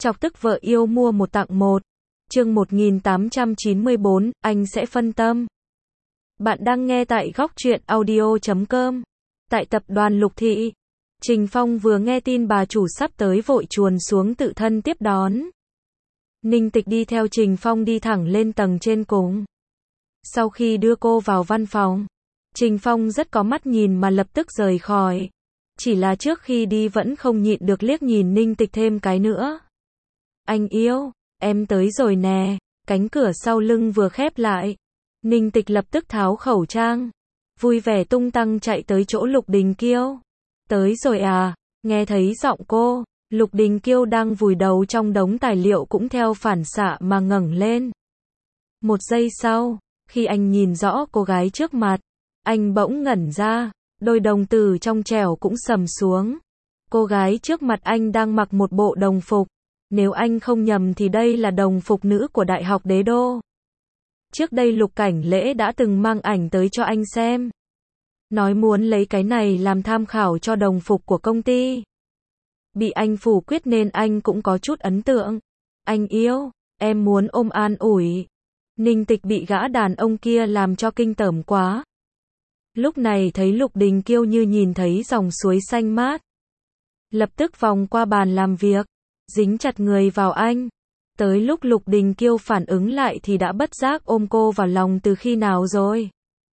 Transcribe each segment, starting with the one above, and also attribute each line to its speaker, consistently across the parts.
Speaker 1: Chọc tức vợ yêu mua một tặng một. Chương 1894, anh sẽ phân tâm. Bạn đang nghe tại góc truyện audio.com. Tại tập đoàn Lục Thị, Trình Phong vừa nghe tin bà chủ sắp tới vội chuồn xuống tự thân tiếp đón. Ninh Tịch đi theo Trình Phong đi thẳng lên tầng trên cùng. Sau khi đưa cô vào văn phòng, Trình Phong rất có mắt nhìn mà lập tức rời khỏi. Chỉ là trước khi đi vẫn không nhịn được liếc nhìn Ninh Tịch thêm cái nữa. Anh yêu, em tới rồi nè. Cánh cửa sau lưng vừa khép lại, Ninh Tịch lập tức tháo khẩu trang, vui vẻ tung tăng chạy tới chỗ Lục Đình Kiêu. Tới rồi à? Nghe thấy giọng cô, Lục Đình Kiêu đang vùi đầu trong đống tài liệu cũng theo phản xạ mà ngẩng lên. Một giây sau, khi anh nhìn rõ cô gái trước mặt, anh bỗng ngẩn ra, đôi đồng tử trong trẻo cũng sầm xuống. Cô gái trước mặt anh đang mặc một bộ đồng phục. Nếu anh không nhầm thì đây là đồng phục nữ của Đại học Đế Đô. Trước đây Lục Cảnh Lễ đã từng mang ảnh tới cho anh xem. Nói muốn lấy cái này làm tham khảo cho đồng phục của công ty. Bị anh phủ quyết nên anh cũng có chút ấn tượng. Anh yêu, em muốn ôm an ủi. Ninh Tịch bị gã đàn ông kia làm cho kinh tởm quá. Lúc này thấy Lục Đình Kiêu như nhìn thấy dòng suối xanh mát. Lập tức vòng qua bàn làm việc, dính chặt người vào anh. Tới lúc Lục Đình Kiêu phản ứng lại thì đã bất giác ôm cô vào lòng từ khi nào rồi.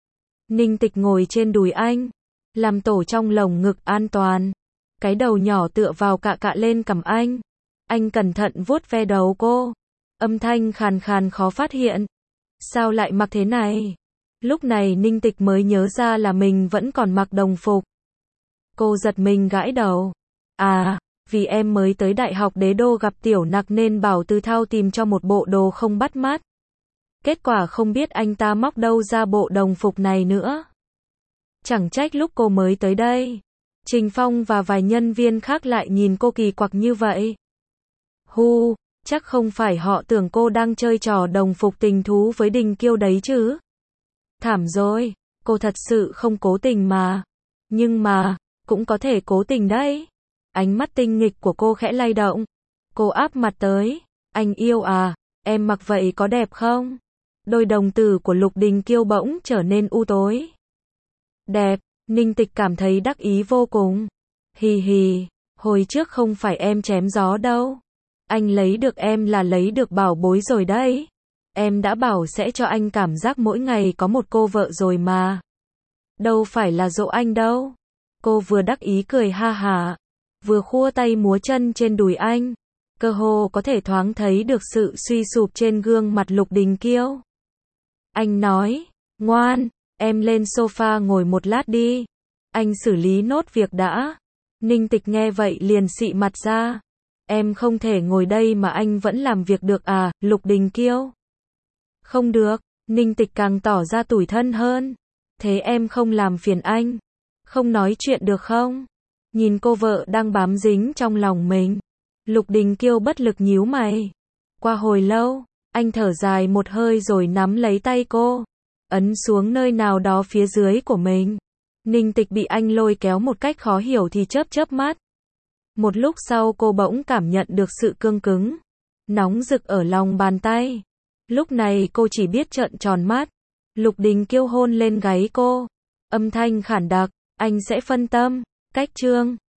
Speaker 1: Ninh Tịch ngồi trên đùi anh, làm tổ trong lồng ngực an toàn. Cái đầu nhỏ tựa vào cạ cạ lên cằm anh. Anh cẩn thận vuốt ve đầu cô. Âm thanh khàn khàn khó phát hiện. Sao lại mặc thế này? Lúc này Ninh Tịch mới nhớ ra là mình vẫn còn mặc đồng phục. Cô giật mình gãi đầu. À, vì em mới tới Đại học Đế Đô gặp Tiểu Nặc nên bảo Từ Thao tìm cho một bộ đồ không bắt mắt. Kết quả không biết anh ta móc đâu ra bộ đồng phục này nữa. Chẳng trách lúc cô mới tới đây, Trình Phong và vài nhân viên khác lại nhìn cô kỳ quặc như vậy. Hu, chắc không phải họ tưởng cô đang chơi trò đồng phục tình thú với Đình Kiêu đấy chứ. Thảm rồi, cô thật sự không cố tình mà. Nhưng mà, cũng có thể cố tình đấy. Ánh mắt tinh nghịch của cô khẽ lay động. Cô áp mặt tới. Anh yêu à, em mặc vậy có đẹp không? Đôi đồng tử của Lục Đình Kiêu bỗng trở nên u tối. Đẹp, Ninh Tịch cảm thấy đắc ý vô cùng. Hì hì, hồi trước không phải em chém gió đâu. Anh lấy được em là lấy được bảo bối rồi đấy. Em đã bảo sẽ cho anh cảm giác mỗi ngày có một cô vợ rồi mà. Đâu phải là dỗ anh đâu. Cô vừa đắc ý cười ha hả, vừa khua tay múa chân trên đùi anh. Cơ hồ có thể thoáng thấy được sự suy sụp trên gương mặt Lục Đình Kiêu. Anh nói, ngoan, em lên sofa ngồi một lát đi. Anh xử lý nốt việc đã. Ninh Tịch nghe vậy liền xị mặt ra. Em không thể ngồi đây mà anh vẫn làm việc được à, Lục Đình Kiêu? Không được, Ninh Tịch càng tỏ ra tủi thân hơn. Thế em không làm phiền anh? Không nói chuyện được không? Nhìn cô vợ đang bám dính trong lòng mình, Lục Đình Kiêu bất lực nhíu mày. Qua hồi lâu, anh thở dài một hơi rồi nắm lấy tay cô, ấn xuống nơi nào đó phía dưới của mình. Ninh Tịch bị anh lôi kéo một cách khó hiểu thì chớp chớp mắt. Một lúc sau cô bỗng cảm nhận được sự cương cứng, nóng rực ở lòng bàn tay. Lúc này cô chỉ biết trợn tròn mắt. Lục Đình Kiêu hôn lên gáy cô. Âm thanh khản đặc, anh sẽ phân tâm. Cách chương